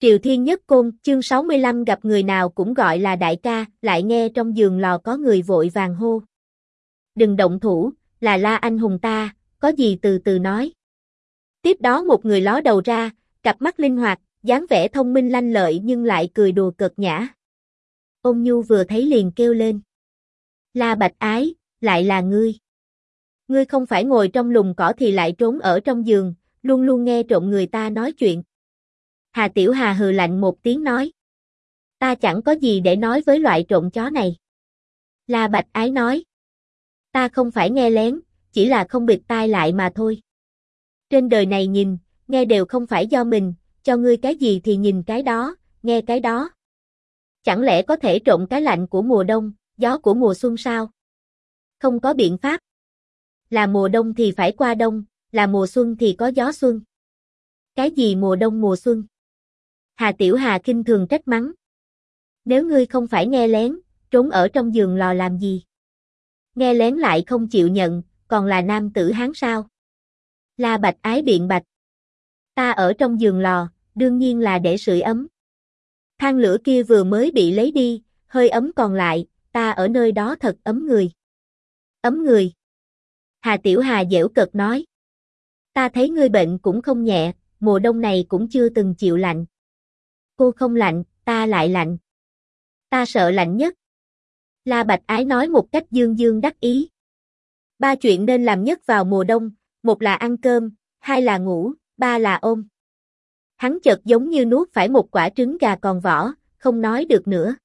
Triều Thiên Nhất Côn, chương 65 gặp người nào cũng gọi là đại ca, lại nghe trong giường lò có người vội vàng hô. Đừng động thủ, là La anh hùng ta, có gì từ từ nói. Tiếp đó một người ló đầu ra, cặp mắt linh hoạt, dáng vẻ thông minh lanh lợi nhưng lại cười đùa cợt nhã. Ôn Nhu vừa thấy liền kêu lên. La Bạch Ái, lại là ngươi. Ngươi không phải ngồi trong lùm cỏ thì lại trốn ở trong giường, luôn luôn nghe trộm người ta nói chuyện. Hà Tiểu Hà hừ lạnh một tiếng nói. Ta chẳng có gì để nói với loại trộm chó này. La Bạch Ái nói. Ta không phải nghe lén, chỉ là không bịt tai lại mà thôi. Trên đời này nhìn, nghe đều không phải do mình, cho ngươi cái gì thì nhìn cái đó, nghe cái đó. Chẳng lẽ có thể trộm cái lạnh của mùa đông, gió của mùa xuân sao? Không có biện pháp. Là mùa đông thì phải qua đông, là mùa xuân thì có gió xuân. Cái gì mùa đông mùa xuân? Hà Tiểu Hà khinh thường trách mắng. Nếu ngươi không phải nghe lén, trốn ở trong giường lò làm gì? Nghe lén lại không chịu nhận, còn là nam tử Hán sao? La Bạch Ái biện bạch. Ta ở trong giường lò, đương nhiên là để sưởi ấm. Than lửa kia vừa mới bị lấy đi, hơi ấm còn lại, ta ở nơi đó thật ấm người. Ấm người. Hà Tiểu Hà giễu cợt nói. Ta thấy ngươi bệnh cũng không nhẹ, mùa đông này cũng chưa từng chịu lạnh. Cô không lạnh, ta lại lạnh. Ta sợ lạnh nhất. La Bạch Ái nói một cách dương dương đắc ý. Ba chuyện nên làm nhất vào mùa đông, một là ăn cơm, hai là ngủ, ba là ôm. Hắn chợt giống như nuốt phải một quả trứng gà còn vỏ, không nói được nữa.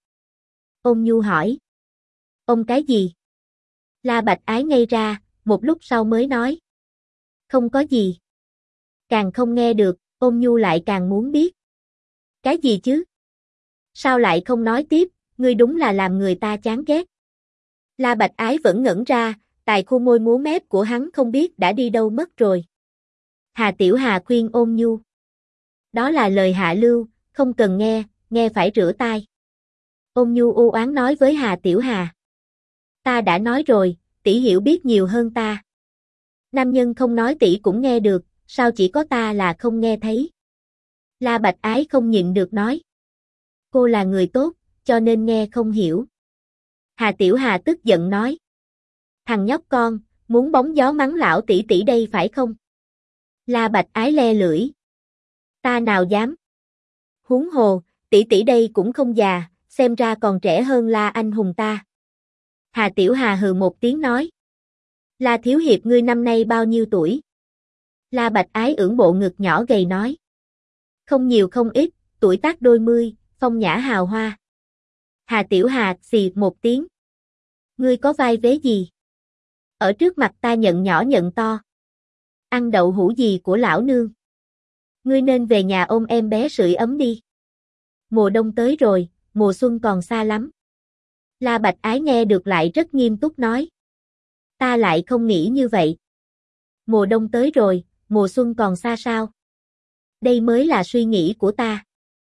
Ôn Nhu hỏi. Ôm cái gì? La Bạch Ái ngây ra, một lúc sau mới nói. Không có gì. Càng không nghe được, Ôn Nhu lại càng muốn biết. Cái gì chứ? Sao lại không nói tiếp, ngươi đúng là làm người ta chán ghét. La Bạch Ái vẫn ngẩn ra, tài khu môi múa mép của hắn không biết đã đi đâu mất rồi. Hà Tiểu Hà khuyên Ôn Nhu. Đó là lời hạ lưu, không cần nghe, nghe phải rửa tai. Ôn Nhu u oán nói với Hà Tiểu Hà. Ta đã nói rồi, tỷ hiểu biết nhiều hơn ta. Nam nhân không nói tỷ cũng nghe được, sao chỉ có ta là không nghe thấy. La Bạch Ái không nhịn được nói. Cô là người tốt, cho nên nghe không hiểu. Hà Tiểu Hà tức giận nói. Thằng nhóc con, muốn bóng gió mắng lão tỷ tỷ đây phải không? La Bạch Ái le lưỡi. Ta nào dám. Huống hồ, tỷ tỷ đây cũng không già, xem ra còn trẻ hơn La anh hùng ta. Hà Tiểu Hà hừ một tiếng nói. La thiếu hiệp ngươi năm nay bao nhiêu tuổi? La Bạch Ái ưỡn bộ ngực nhỏ gầy nói. Không nhiều không ít, tuổi tác đôi mươi, phong nhã hào hoa. Hà Tiểu Hà xì một tiếng. Ngươi có vai vế gì? Ở trước mặt ta nhận nhỏ nhận to. Ăn đậu hũ gì của lão nương? Ngươi nên về nhà ôm em bé sưởi ấm đi. Mùa đông tới rồi, mùa xuân còn xa lắm. La Bạch Ái nghe được lại rất nghiêm túc nói. Ta lại không nghĩ như vậy. Mùa đông tới rồi, mùa xuân còn xa sao? Đây mới là suy nghĩ của ta.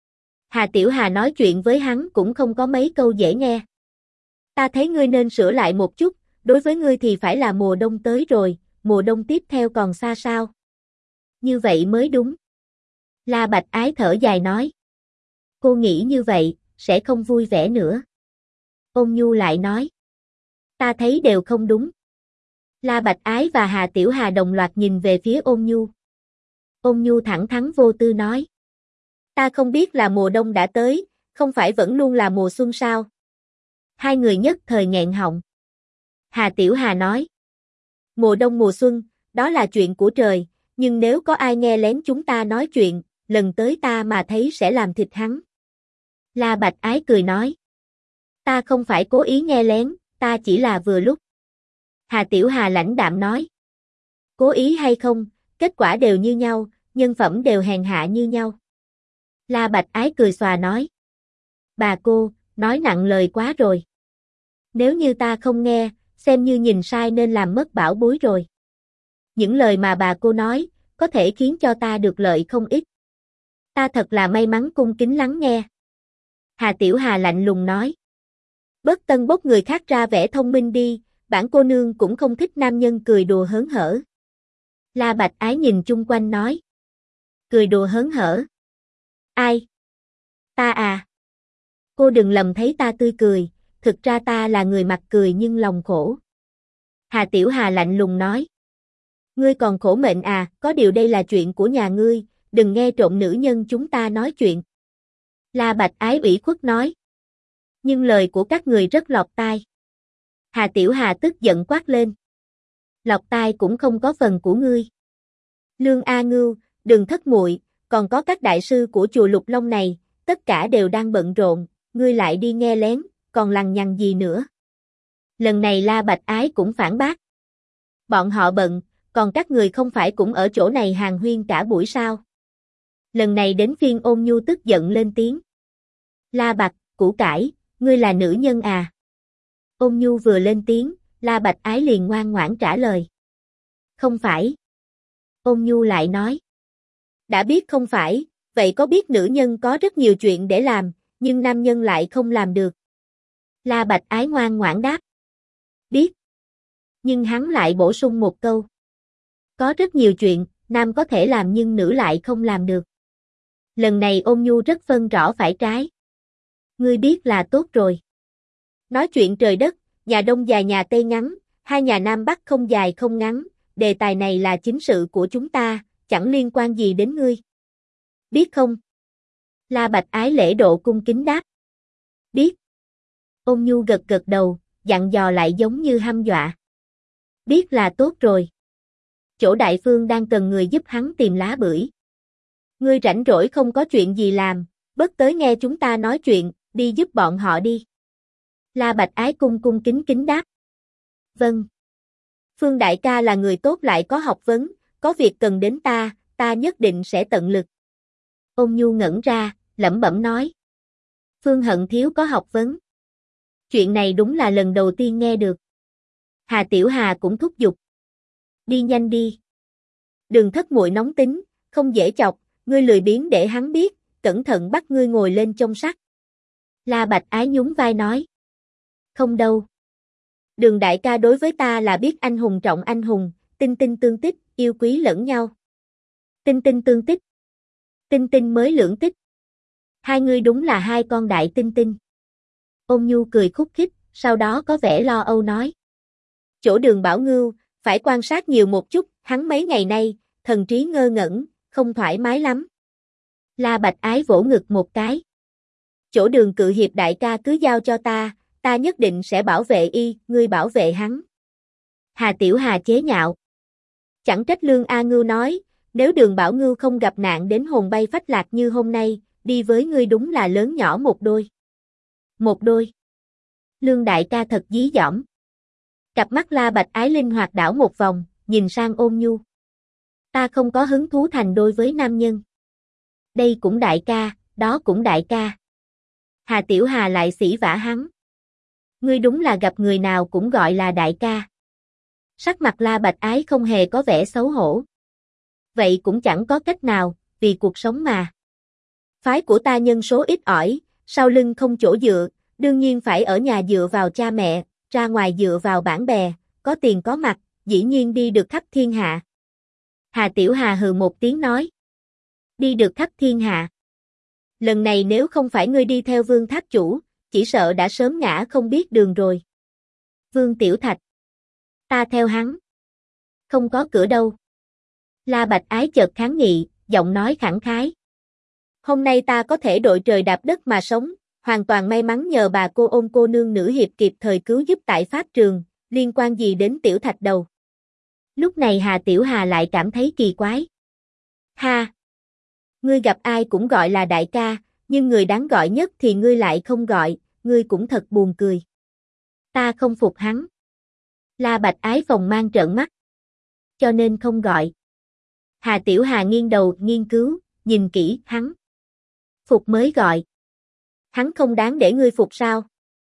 Hà Tiểu Hà nói chuyện với hắn cũng không có mấy câu dễ nghe. Ta thấy ngươi nên sửa lại một chút, đối với ngươi thì phải là mùa đông tới rồi, mùa đông tiếp theo còn xa sao? Như vậy mới đúng. La Bạch Ái thở dài nói. Cô nghĩ như vậy, sẽ không vui vẻ nữa. Ôn Nhu lại nói. Ta thấy đều không đúng. La Bạch Ái và Hà Tiểu Hà đồng loạt nhìn về phía Ôn Nhu. Ôn Nhu thẳng thắn vô tư nói. Ta không biết là mùa đông đã tới, không phải vẫn luôn là mùa xuân sao? Hai người nhất thời nghẹn họng. Hà Tiểu Hà nói. Mùa đông mùa xuân, đó là chuyện của trời, nhưng nếu có ai nghe lén chúng ta nói chuyện, lần tới ta mà thấy sẽ làm thịt hắn. La Bạch Ái cười nói. Ta không phải cố ý nghe lén, ta chỉ là vừa lúc. Hà Tiểu Hà lãnh đạm nói. Cố ý hay không, kết quả đều như nhau, nhân phẩm đều hèn hạ như nhau. La Bạch Ái cười xòa nói. Bà cô, nói nặng lời quá rồi. Nếu như ta không nghe, xem như nhìn sai nên làm mất bảo bối rồi. Những lời mà bà cô nói, có thể khiến cho ta được lợi không ít. Ta thật là may mắn cung kính lắng nghe. Hà Tiểu Hà lạnh lùng nói. Bớt tân bốc người khác ra vẻ thông minh đi, bản cô nương cũng không thích nam nhân cười đùa hớn hở. La Bạch Ái nhìn chung quanh nói. Cười đùa hớn hở. Ai? Ta à? Cô đừng lầm thấy ta tươi cười, thực ra ta là người mặt cười nhưng lòng khổ. Hà Tiểu Hà lạnh lùng nói. Ngươi còn khổ mệnh à, có điều đây là chuyện của nhà ngươi, đừng nghe trộm nữ nhân chúng ta nói chuyện. La Bạch Ái ủy khuất nói. Nhưng lời của các người rất lọt tai. Hà Tiểu Hà tức giận quát lên. Lọt tai cũng không có phần của ngươi. Lương A Ngưu, đừng thất muội, còn có các đại sư của chùa Lục Long này, tất cả đều đang bận rộn, ngươi lại đi nghe lén, còn lằng nhằng gì nữa. Lần này La Bạch Ái cũng phản bác. Bọn họ bận, còn các người không phải cũng ở chỗ này hàn huyên cả buổi sao. Lần này đến phiên Ôn Nhu tức giận lên tiếng. La Bạch, củ cải, ngươi là nữ nhân à? Ôn Nhu vừa lên tiếng, La Bạch Ái liền ngoan ngoãn trả lời. Không phải. Ôn Nhu lại nói. Đã biết không phải, vậy có biết nữ nhân có rất nhiều chuyện để làm, nhưng nam nhân lại không làm được. La Bạch Ái ngoan ngoãn đáp. Biết. Nhưng hắn lại bổ sung một câu. Có rất nhiều chuyện, nam có thể làm nhưng nữ lại không làm được. Lần này Ôn Nhu rất phân rõ phải trái. Ngươi biết là tốt rồi. Nói chuyện trời đất, nhà Đông dài nhà Tây ngắn, hai nhà Nam Bắc không dài không ngắn, đề tài này là chính sự của chúng ta, chẳng liên quan gì đến ngươi. Biết không? La Bạch Ái lễ độ cung kính đáp. Biết. Ôn Nhu gật gật đầu, dặn dò lại giống như hăm dọa. Biết là tốt rồi. Chỗ đại phương đang cần người giúp hắn tìm lá bưởi. Ngươi rảnh rỗi không có chuyện gì làm, bớt tới nghe chúng ta nói chuyện, đi giúp bọn họ đi. La Bạch Ái cung cung kính kính đáp. Vâng. Phương đại ca là người tốt lại có học vấn, có việc cần đến ta nhất định sẽ tận lực. Ôn Nhu ngẩn ra, lẩm bẩm nói. Phương Hận Thiếu có học vấn. Chuyện này đúng là lần đầu tiên nghe được. Hà Tiểu Hà cũng thúc giục. Đi nhanh đi. Đừng thất muội nóng tính, không dễ chọc, ngươi lười biếng để hắn biết, cẩn thận bắt ngươi ngồi lên trong sắt. La Bạch Ái nhún vai nói. Không đâu. Đường đại ca đối với ta là biết anh hùng trọng anh hùng, tinh tinh tương tích, yêu quý lẫn nhau. Tinh tinh tương tích. Tinh tinh mới lưỡng tích. Hai ngươi đúng là hai con đại tinh tinh. Ôn Nhu cười khúc khích, sau đó có vẻ lo âu nói. Chỗ Đường Bảo Ngưu, phải quan sát nhiều một chút, hắn mấy ngày nay, thần trí ngơ ngẩn, không thoải mái lắm. La Bạch Ái vỗ ngực một cái. Chỗ Đường Cự Hiệp đại ca cứ giao cho ta nhất định sẽ bảo vệ ngươi bảo vệ hắn. Hà Tiểu Hà chế nhạo. Chẳng trách Lương A Ngưu nói, nếu Đường Bảo Ngưu không gặp nạn đến hồn bay phách lạc như hôm nay, đi với ngươi đúng là lớn nhỏ một đôi. Một đôi. Lương đại ca thật dí dỏm. Cặp mắt La Bạch Ái linh hoạt đảo một vòng, nhìn sang Ôn Nhu. Ta không có hứng thú thành đôi với nam nhân. Đây cũng đại ca, đó cũng đại ca. Hà Tiểu Hà lại xỉ vả hắn. Ngươi đúng là gặp người nào cũng gọi là đại ca. Sắc mặt La Bạch Ái không hề có vẻ xấu hổ. Vậy cũng chẳng có cách nào, vì cuộc sống mà. Phái của ta nhân số ít ỏi, sau lưng không chỗ dựa, đương nhiên phải ở nhà dựa vào cha mẹ, ra ngoài dựa vào bạn bè, có tiền có mặt, dĩ nhiên đi được khắp thiên hạ. Hà Tiểu Hà hừ một tiếng nói. Đi được khắp thiên hạ. Lần này nếu không phải ngươi đi theo Vương Tháp Chủ, chỉ sợ đã sớm ngã không biết đường rồi. Vương Tiểu Thạch. Ta theo hắn. Không có cửa đâu. La Bạch Ái chợt kháng nghị, giọng nói khẳng khái. Hôm nay ta có thể đội trời đạp đất mà sống, hoàn toàn may mắn nhờ bà cô Ôn cô nương nữ hiệp kịp thời cứu giúp tại pháp trường, liên quan gì đến Tiểu Thạch đầu. Lúc này Hà Tiểu Hà lại cảm thấy kỳ quái. Ha! Ngươi gặp ai cũng gọi là đại ca, nhưng người đáng gọi nhất thì ngươi lại không gọi, ngươi cũng thật buồn cười. Ta không phục hắn. La Bạch Ái phòng mang trợn mắt. Cho nên không gọi. Hà Tiểu Hà nghiêng đầu nghiên cứu, nhìn kỹ hắn. Phục mới gọi. Hắn không đáng để ngươi phục sao?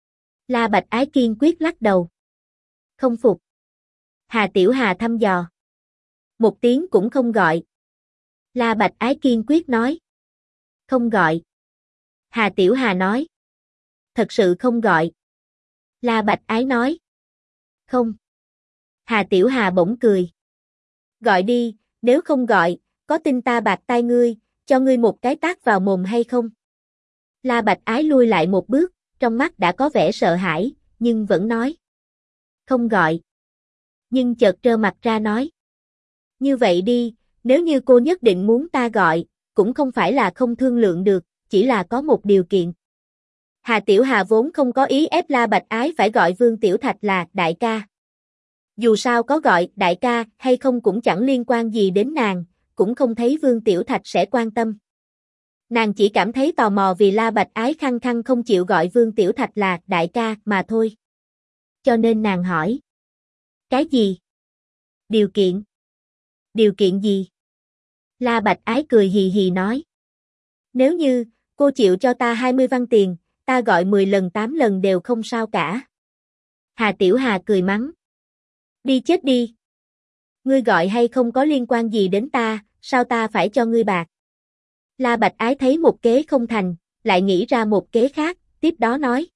La Bạch Ái kiên quyết lắc đầu. Không phục. Hà Tiểu Hà thăm dò. Một tiếng cũng không gọi. La Bạch Ái kiên quyết nói. Không gọi. Hà Tiểu Hà nói. Thật sự không gọi. La Bạch Ái nói. Không. Hà Tiểu Hà bỗng cười. Gọi đi, nếu không gọi, có tin ta bạc tai ngươi, cho ngươi một cái tát vào mồm hay không? La Bạch Ái lui lại một bước, trong mắt đã có vẻ sợ hãi, nhưng vẫn nói. Không gọi. Nhưng chợt trơ mặt ra nói. Như vậy đi, nếu như cô nhất định muốn ta gọi, cũng không phải là không thương lượng được, chỉ là có một điều kiện. Hà Tiểu Hà vốn không có ý ép La Bạch Ái phải gọi Vương Tiểu Thạch là đại ca. Dù sao có gọi đại ca hay không cũng chẳng liên quan gì đến nàng, cũng không thấy Vương Tiểu Thạch sẽ quan tâm. Nàng chỉ cảm thấy tò mò vì La Bạch Ái khăng khăng không chịu gọi Vương Tiểu Thạch là đại ca mà thôi. Cho nên nàng hỏi. Cái gì? Điều kiện. Điều kiện gì? La Bạch Ái cười hì hì nói. Nếu như, cô chịu cho ta 20 văn tiền, ta gọi 10 lần 8 lần đều không sao cả. Hà Tiểu Hà cười mắng. Đi chết đi. Ngươi gọi hay không có liên quan gì đến ta, sao ta phải cho ngươi bạc? La Bạch Ái thấy một kế không thành, lại nghĩ ra một kế khác, tiếp đó nói.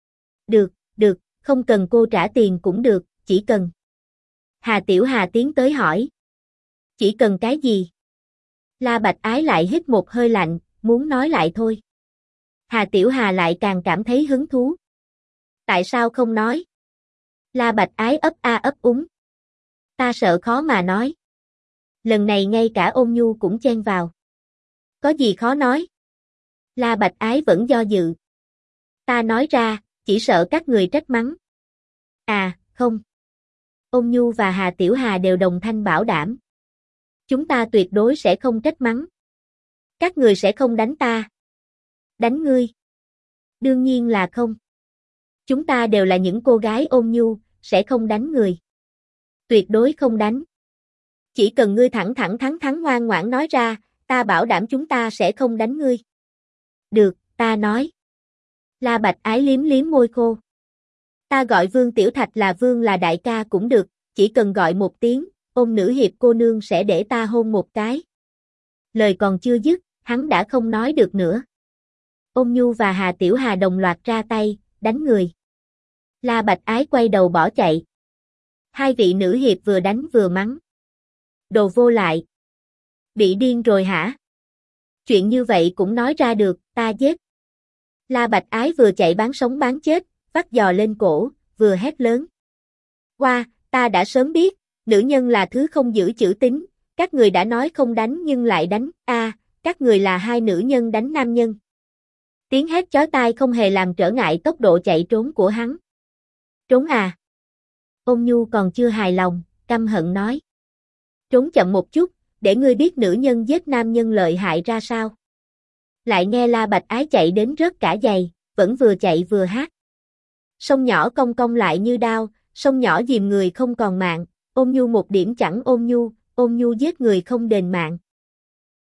Được, không cần cô trả tiền cũng được, chỉ cần. Hà Tiểu Hà tiến tới hỏi. Chỉ cần cái gì? La Bạch Ái lại hít một hơi lạnh, muốn nói lại thôi. Hà Tiểu Hà lại càng cảm thấy hứng thú. Tại sao không nói? La Bạch Ái ấp a ấp úng. Ta sợ khó mà nói. Lần này ngay cả Ôn Nhu cũng chen vào. Có gì khó nói? La Bạch Ái vẫn do dự. Ta nói ra, chỉ sợ các người trách mắng. À, không. Ôn Nhu và Hà Tiểu Hà đều đồng thanh bảo đảm. Chúng ta tuyệt đối sẽ không trách mắng. Các người sẽ không đánh ta. Đánh ngươi? Đương nhiên là không. Chúng ta đều là những cô gái ôn nhu, sẽ không đánh người. Tuyệt đối không đánh. Chỉ cần ngươi thẳng thẳng thắn thắn ngoan ngoãn nói ra, ta bảo đảm chúng ta sẽ không đánh ngươi. Được, ta nói. La Bạch Ái liếm liếm môi khô. Ta gọi Vương Tiểu Thạch là Vương là đại ca cũng được, chỉ cần gọi một tiếng, Ôn Nữ Hiệp cô nương sẽ để ta hôn một cái. Lời còn chưa dứt, hắn đã không nói được nữa. Ôn Nhu và Hà Tiểu Hà đồng loạt ra tay, đánh người. La Bạch Ái quay đầu bỏ chạy. Hai vị nữ hiệp vừa đánh vừa mắng. Đồ vô lại. Bị điên rồi hả? Chuyện như vậy cũng nói ra được, ta giết. La Bạch Ái vừa chạy bán sống bán chết, vắt giò lên cổ, vừa hét lớn. Qua, ta đã sớm biết, nữ nhân là thứ không giữ chữ tín, các người đã nói không đánh nhưng lại đánh, các người là hai nữ nhân đánh nam nhân. Tiếng hét chói tai không hề làm trở ngại tốc độ chạy trốn của hắn. Trốn à? Ôn Nhu còn chưa hài lòng, căm hận nói. Trốn chậm một chút, để ngươi biết nữ nhân giết nam nhân lợi hại ra sao. Lại nghe La Bạch Ái chạy đến rớt cả giày, vẫn vừa chạy vừa hát. Sông nhỏ cong cong lại như đao, sông nhỏ dìm người không còn mạng, Ôn Nhu một điểm chẳng ôn nhu giết người không đền mạng.